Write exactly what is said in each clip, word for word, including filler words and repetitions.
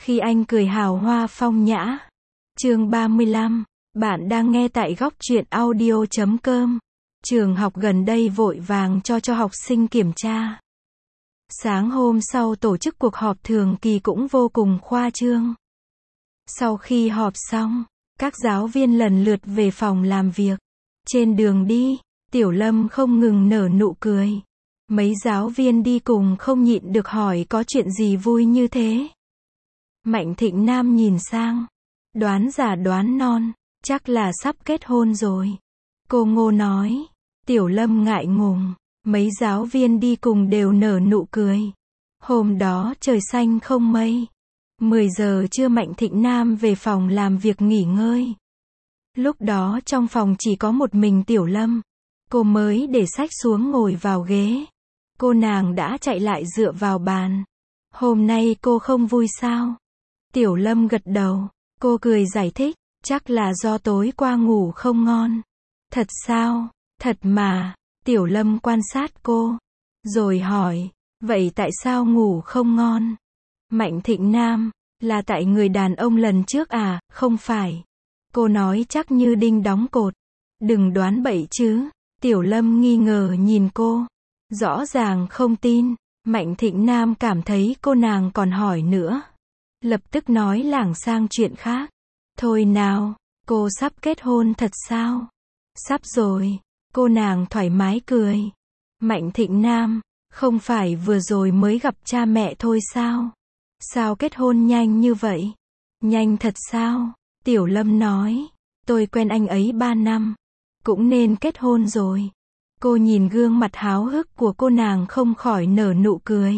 Khi anh cười hào hoa phong nhã. Chương ba mươi lăm. Bạn đang nghe tại góc truyện audio chấm com. Trường học gần đây vội vàng cho cho học sinh kiểm tra. Sáng hôm sau tổ chức cuộc họp thường kỳ cũng vô cùng khoa trương. Sau khi họp xong, các giáo viên lần lượt về phòng làm việc. Trên đường đi, Tiểu Lâm không ngừng nở nụ cười. Mấy giáo viên đi cùng không nhịn được hỏi có chuyện gì vui như thế. Mạnh Thịnh Nam nhìn sang. Đoán giả đoán non, chắc là sắp kết hôn rồi. Cô Ngô nói. Tiểu Lâm ngại ngùng. Mấy giáo viên đi cùng đều nở nụ cười. Hôm đó trời xanh không mây. mười giờ trưa Mạnh Thịnh Nam về phòng làm việc nghỉ ngơi. Lúc đó trong phòng chỉ có một mình Tiểu Lâm. Cô mới để sách xuống ngồi vào ghế. Cô nàng đã chạy lại dựa vào bàn. Hôm nay cô không vui sao? Tiểu Lâm gật đầu. Cô cười giải thích. Chắc là do tối qua ngủ không ngon. Thật sao? Thật mà. Tiểu Lâm quan sát cô. Rồi hỏi. Vậy tại sao ngủ không ngon? Mạnh Thịnh Nam. Là tại người đàn ông lần trước à? Không phải. Cô nói chắc như đinh đóng cột. Đừng đoán bậy chứ. Tiểu Lâm nghi ngờ nhìn cô. Rõ ràng không tin. Mạnh Thịnh Nam cảm thấy cô nàng còn hỏi nữa. Lập tức nói lảng sang chuyện khác. Thôi nào, cô sắp kết hôn thật sao? Sắp rồi. Cô nàng thoải mái cười. Mạnh Thịnh Nam, không phải vừa rồi mới gặp cha mẹ thôi sao? Sao kết hôn nhanh như vậy? Nhanh thật sao? Tiểu Lâm nói. Tôi quen anh ấy ba năm. Cũng nên kết hôn rồi. Cô nhìn gương mặt háo hức của cô nàng không khỏi nở nụ cười.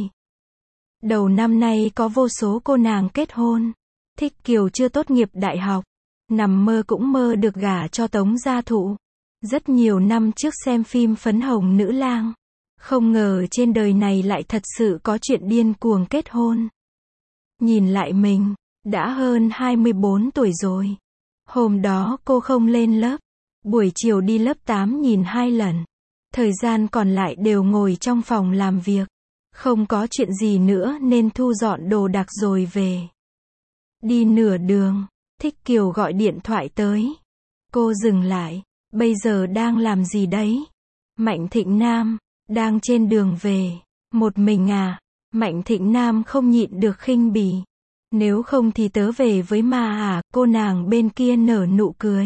Đầu năm nay có vô số cô nàng kết hôn. Thích Kiều chưa tốt nghiệp đại học. Nằm mơ cũng mơ được gả cho Tống Gia Thụ. Rất nhiều năm trước xem phim Phấn Hồng Nữ Lang. Không ngờ trên đời này lại thật sự có chuyện điên cuồng kết hôn. Nhìn lại mình, đã hơn hai mươi bốn tuổi rồi. Hôm đó cô không lên lớp. Buổi chiều đi lớp tám nhìn hai lần. Thời gian còn lại đều ngồi trong phòng làm việc. Không có chuyện gì nữa nên thu dọn đồ đạc rồi về. Đi nửa đường, Thích Kiều gọi điện thoại tới. Cô dừng lại. Bây giờ đang làm gì đấy? Mạnh Thịnh Nam, đang trên đường về. Một mình à? Mạnh Thịnh Nam không nhịn được khinh bỉ. Nếu không thì tớ về với ma à? Cô nàng bên kia nở nụ cười.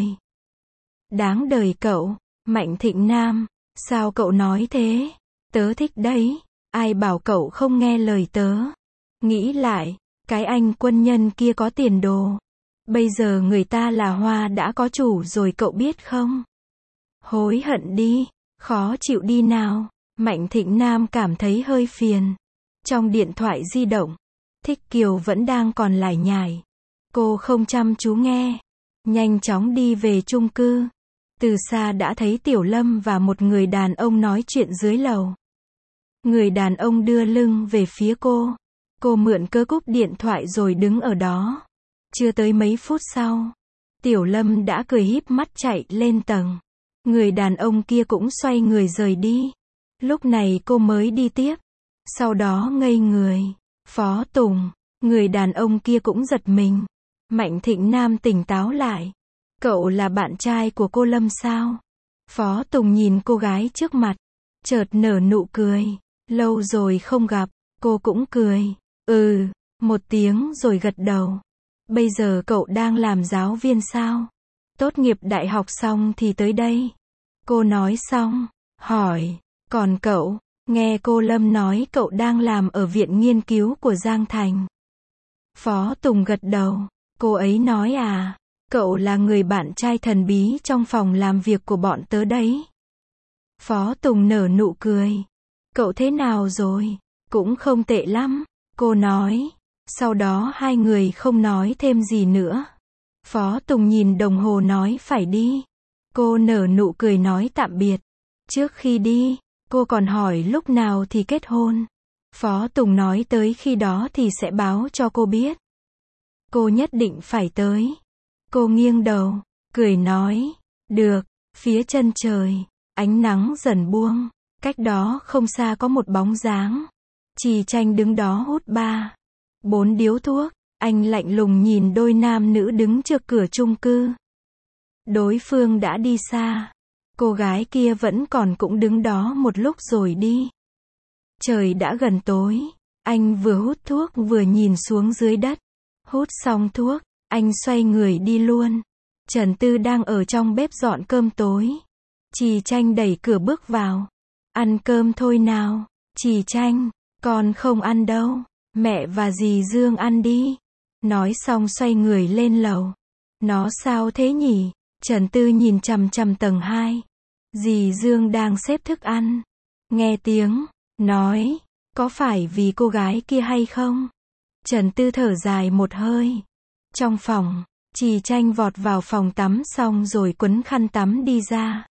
Đáng đời cậu. Mạnh Thịnh Nam, sao cậu nói thế? Tớ thích đấy. Ai bảo cậu không nghe lời tớ? Nghĩ lại, cái anh quân nhân kia có tiền đồ. Bây giờ người ta là hoa đã có chủ rồi cậu biết không? Hối hận đi, khó chịu đi nào. Mạnh Thịnh Nam cảm thấy hơi phiền. Trong điện thoại di động, Thích Kiều vẫn đang còn lải nhải. Cô không chăm chú nghe. Nhanh chóng đi về chung cư. Từ xa đã thấy Tiểu Lâm và một người đàn ông nói chuyện dưới lầu. Người đàn ông đưa lưng về phía cô. Cô mượn cớ cúp điện thoại rồi đứng ở đó. Chưa tới mấy phút sau, Tiểu Lâm đã cười híp mắt chạy lên tầng. Người đàn ông kia cũng xoay người rời đi. Lúc này cô mới đi tiếp. Sau đó ngây người. Phó Tùng. Người đàn ông kia cũng giật mình. Mạnh Thịnh Nam tỉnh táo lại. Cậu là bạn trai của cô Lâm sao? Phó Tùng nhìn cô gái trước mặt. Chợt nở nụ cười. Lâu rồi không gặp. Cô cũng cười. Ừ. Một tiếng rồi gật đầu. Bây giờ cậu đang làm giáo viên sao? Tốt nghiệp đại học xong thì tới đây. Cô nói xong. Hỏi. Còn cậu? Nghe cô Lâm nói cậu đang làm ở viện nghiên cứu của Giang Thành. Phó Tùng gật đầu. Cô ấy nói à? Cậu là người bạn trai thần bí trong phòng làm việc của bọn tớ đấy. Phó Tùng nở nụ cười. Cậu thế nào rồi? Cũng không tệ lắm. Cô nói. Sau đó hai người không nói thêm gì nữa. Phó Tùng nhìn đồng hồ nói phải đi. Cô nở nụ cười nói tạm biệt. Trước khi đi, cô còn hỏi lúc nào thì kết hôn. Phó Tùng nói tới khi đó thì sẽ báo cho cô biết. Cô nhất định phải tới. Cô nghiêng đầu, cười nói. Được. Phía chân trời, ánh nắng dần buông. Cách đó không xa có một bóng dáng. Trì Tranh đứng đó hút ba, bốn điếu thuốc. Anh lạnh lùng nhìn đôi nam nữ đứng trước cửa chung cư. Đối phương đã đi xa. Cô gái kia vẫn còn cũng đứng đó một lúc rồi đi. Trời đã gần tối. Anh vừa hút thuốc vừa nhìn xuống dưới đất. Hút xong thuốc, anh xoay người đi luôn. Trần Tư đang ở trong bếp dọn cơm tối. Trì Tranh đẩy cửa bước vào. Ăn cơm thôi nào. Trì Tranh, con không ăn đâu. Mẹ và dì Dương ăn đi. Nói xong xoay người lên lầu. Nó sao thế nhỉ? Trần Tư nhìn chằm chằm tầng hai. Dì Dương đang xếp thức ăn. Nghe tiếng, nói, có phải vì cô gái kia hay không? Trần Tư thở dài một hơi. Trong phòng, Trì Tranh vọt vào phòng tắm xong rồi quấn khăn tắm đi ra.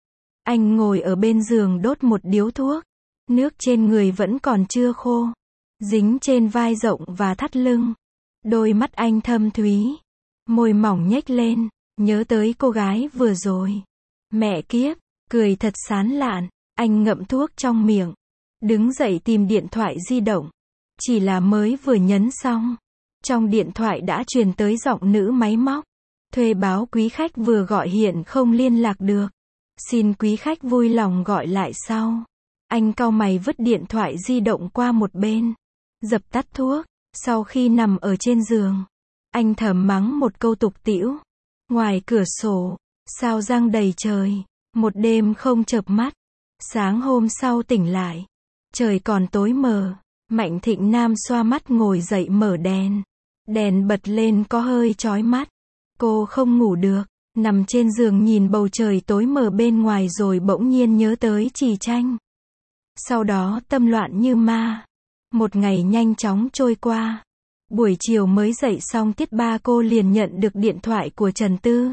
Anh ngồi ở bên giường đốt một điếu thuốc. Nước trên người vẫn còn chưa khô. Dính trên vai rộng và thắt lưng. Đôi mắt anh thâm thúy. Môi mỏng nhếch lên. Nhớ tới cô gái vừa rồi. Mẹ kiếp, cười thật sán lạn. Anh ngậm thuốc trong miệng. Đứng dậy tìm điện thoại di động. Chỉ là mới vừa nhấn xong. Trong điện thoại đã truyền tới giọng nữ máy móc. Thuê báo quý khách vừa gọi hiện không liên lạc được. Xin quý khách vui lòng gọi lại sau. Anh cau mày vứt điện thoại di động qua một bên. Dập tắt thuốc. Sau khi nằm ở trên giường, anh thầm mắng một câu tục tĩu. Ngoài cửa sổ, sao giăng đầy trời. Một đêm không chợp mắt. Sáng hôm sau tỉnh lại. Trời còn tối mờ. Mạnh Thịnh Nam xoa mắt ngồi dậy mở đèn. Đèn bật lên có hơi chói mắt. Cô không ngủ được. Nằm trên giường nhìn bầu trời tối mờ bên ngoài rồi bỗng nhiên nhớ tới Trì Tranh. Sau đó tâm loạn như ma. Một ngày nhanh chóng trôi qua. Buổi chiều mới dậy xong tiết ba cô liền nhận được điện thoại của Trần Tư.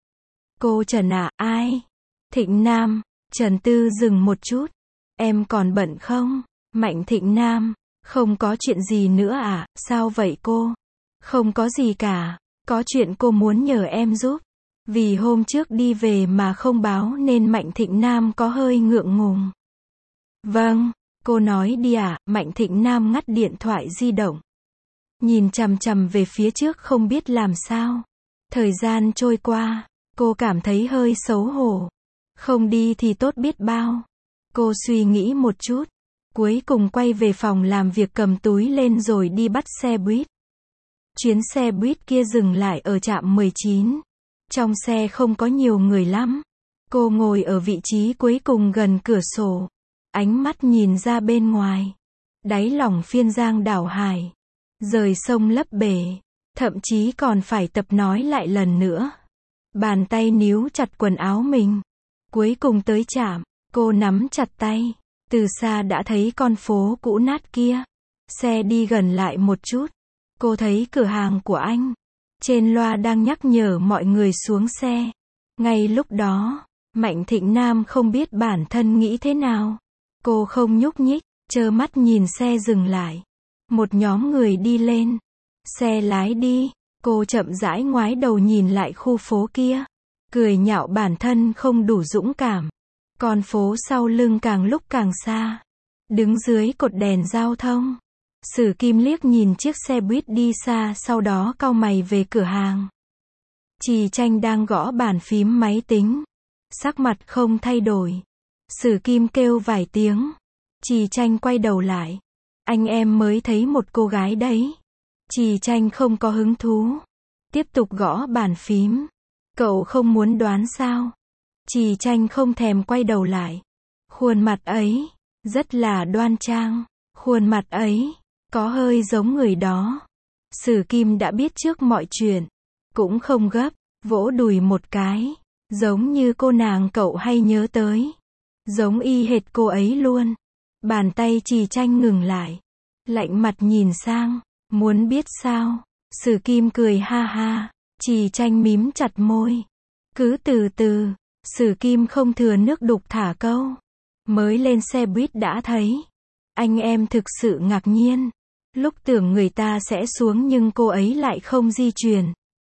Cô Trần à, ai? Thịnh Nam. Trần Tư dừng một chút. Em còn bận không? Mạnh Thịnh Nam. Không có chuyện gì nữa à, sao vậy cô? Không có gì cả. Có chuyện cô muốn nhờ em giúp. Vì hôm trước đi về mà không báo nên Mạnh Thịnh Nam có hơi ngượng ngùng. Vâng, cô nói đi ạ. Mạnh Thịnh Nam ngắt điện thoại di động. Nhìn chằm chằm về phía trước không biết làm sao. Thời gian trôi qua, cô cảm thấy hơi xấu hổ. Không đi thì tốt biết bao. Cô suy nghĩ một chút. Cuối cùng quay về phòng làm việc cầm túi lên rồi đi bắt xe buýt. Chuyến xe buýt kia dừng lại ở trạm mười chín. Trong xe không có nhiều người lắm. Cô ngồi ở vị trí cuối cùng gần cửa sổ. Ánh mắt nhìn ra bên ngoài. Đáy lòng phiên giang đảo hải. Rời sông lấp bể. Thậm chí còn phải tập nói lại lần nữa. Bàn tay níu chặt quần áo mình. Cuối cùng tới trạm. Cô nắm chặt tay. Từ xa đã thấy con phố cũ nát kia. Xe đi gần lại một chút. Cô thấy cửa hàng của anh. Trên loa đang nhắc nhở mọi người xuống xe. Ngay lúc đó, Mạnh Thịnh Nam không biết bản thân nghĩ thế nào. Cô không nhúc nhích, trơ mắt nhìn xe dừng lại. Một nhóm người đi lên. Xe lái đi. Cô chậm rãi ngoái đầu nhìn lại khu phố kia. Cười nhạo bản thân không đủ dũng cảm. Con phố sau lưng càng lúc càng xa. Đứng dưới cột đèn giao thông. Sử Kim liếc nhìn chiếc xe buýt đi xa sau đó cau mày về cửa hàng. Trì Tranh đang gõ bàn phím máy tính. Sắc mặt không thay đổi. Sử Kim kêu vài tiếng. Trì Tranh quay đầu lại. Anh em mới thấy một cô gái đấy. Trì Tranh không có hứng thú. Tiếp tục gõ bàn phím. Cậu không muốn đoán sao? Trì Tranh không thèm quay đầu lại. Khuôn mặt ấy, rất là đoan trang. Khuôn mặt ấy, có hơi giống người đó. Sử Kim đã biết trước mọi chuyện. Cũng không gấp, vỗ đùi một cái. Giống như cô nàng cậu hay nhớ tới. Giống y hệt cô ấy luôn. Bàn tay Trì Tranh ngừng lại. Lạnh mặt nhìn sang. Muốn biết sao? Sử Kim cười ha ha. Trì Tranh mím chặt môi. Cứ từ từ. Sử Kim không thừa nước đục thả câu. Mới lên xe buýt đã thấy. Anh em thực sự ngạc nhiên. Lúc tưởng người ta sẽ xuống nhưng cô ấy lại không di chuyển.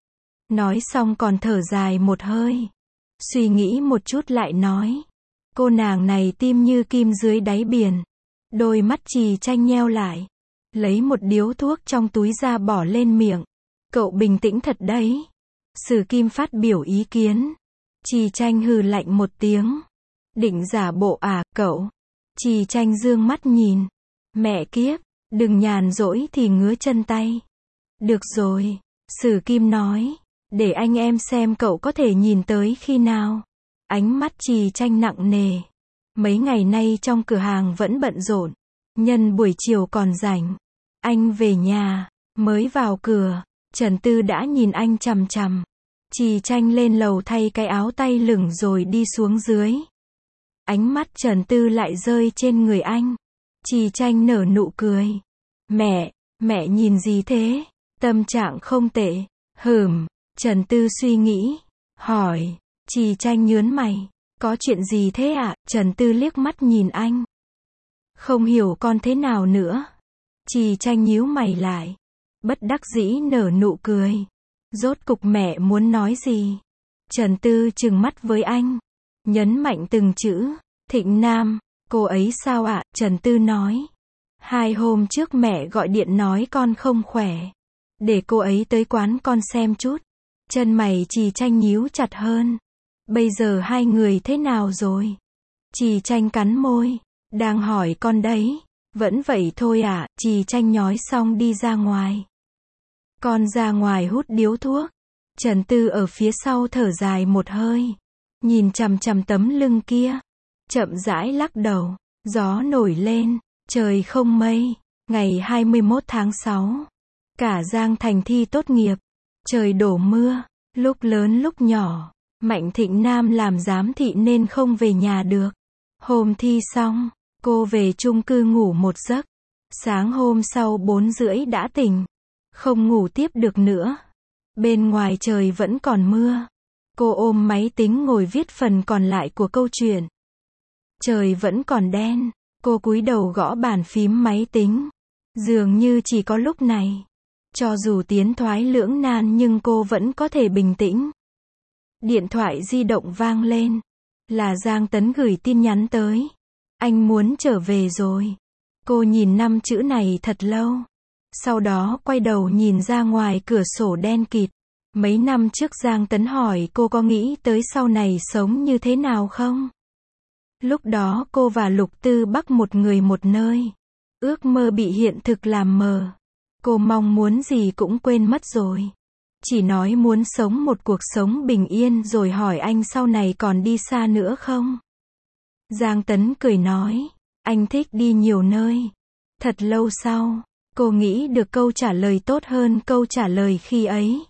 Nói xong còn thở dài một hơi. Suy nghĩ một chút lại nói. Cô nàng này tim như kim dưới đáy biển. Đôi mắt Trì Tranh nheo lại. lấy một điếu thuốc trong túi ra bỏ lên miệng. Cậu bình tĩnh thật đấy. Sử Kim phát biểu ý kiến. Trì Tranh hừ lạnh một tiếng. Định giả bộ à, cậu? Trì Tranh dương mắt nhìn. Mẹ kiếp, đừng nhàn rỗi thì ngứa chân tay. Được rồi, Sử Kim nói. Để anh em xem cậu có thể nhìn tới khi nào. Ánh mắt Trì Tranh nặng nề. Mấy ngày nay trong cửa hàng vẫn bận rộn. Nhân buổi chiều còn rảnh. Anh về nhà, mới vào cửa. Trần Tư đã nhìn anh chằm chằm. Trì Tranh lên lầu thay cái áo tay lửng rồi đi xuống dưới. Ánh mắt Trần Tư lại rơi trên người anh. Trì Tranh nở nụ cười. Mẹ, mẹ nhìn gì thế? Tâm trạng không tệ. Hừm, Trần Tư suy nghĩ. Hỏi. Trì Tranh nhớn mày. Có chuyện gì thế ạ? À? Trần Tư liếc mắt nhìn anh. Không hiểu con thế nào nữa. Trì Tranh nhíu mày lại. Bất đắc dĩ nở nụ cười. Rốt cục mẹ muốn nói gì? Trần Tư trừng mắt với anh. Nhấn mạnh từng chữ. Thịnh Nam, cô ấy sao ạ? À? Trần Tư nói. Hai hôm trước mẹ gọi điện nói con không khỏe. Để cô ấy tới quán con xem chút. Chân mày Trì Tranh nhíu chặt hơn. Bây giờ hai người thế nào rồi? Trì Tranh cắn môi. Đang hỏi con đấy. Vẫn vậy thôi à? Trì Tranh nhói xong đi ra ngoài. Con ra ngoài hút điếu thuốc. Trần Tư ở phía sau thở dài một hơi. Nhìn chằm chằm tấm lưng kia. Chậm rãi lắc đầu. Gió nổi lên. Trời không mây. Ngày hai mươi mốt tháng sáu. Cả Giang Thành thi tốt nghiệp. Trời đổ mưa. Lúc lớn lúc nhỏ. Mạnh Thịnh Nam làm giám thị nên không về nhà được. Hôm thi xong, cô về chung cư ngủ một giấc. Sáng hôm sau bốn rưỡi đã tỉnh. Không ngủ tiếp được nữa. Bên ngoài trời vẫn còn mưa. Cô ôm máy tính ngồi viết phần còn lại của câu chuyện. Trời vẫn còn đen. Cô cúi đầu gõ bàn phím máy tính. Dường như chỉ có lúc này. Cho dù tiến thoái lưỡng nan nhưng cô vẫn có thể bình tĩnh. Điện thoại di động vang lên. Là Giang Tấn gửi tin nhắn tới. Anh muốn trở về rồi. Cô nhìn năm chữ này thật lâu. Sau đó quay đầu nhìn ra ngoài cửa sổ đen kịt. Mấy năm trước Giang Tấn hỏi cô có nghĩ tới sau này sống như thế nào không? Lúc đó cô và Lục Tư Bắc một người một nơi. Ước mơ bị hiện thực làm mờ. Cô mong muốn gì cũng quên mất rồi. Chỉ nói muốn sống một cuộc sống bình yên rồi hỏi anh sau này còn đi xa nữa không? Giang Tấn cười nói, anh thích đi nhiều nơi. Thật lâu sau, cô nghĩ được câu trả lời tốt hơn câu trả lời khi ấy.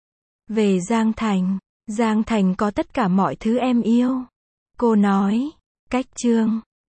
Về Giang Thành, Giang Thành có tất cả mọi thứ em yêu. Cô nói, cách Trương.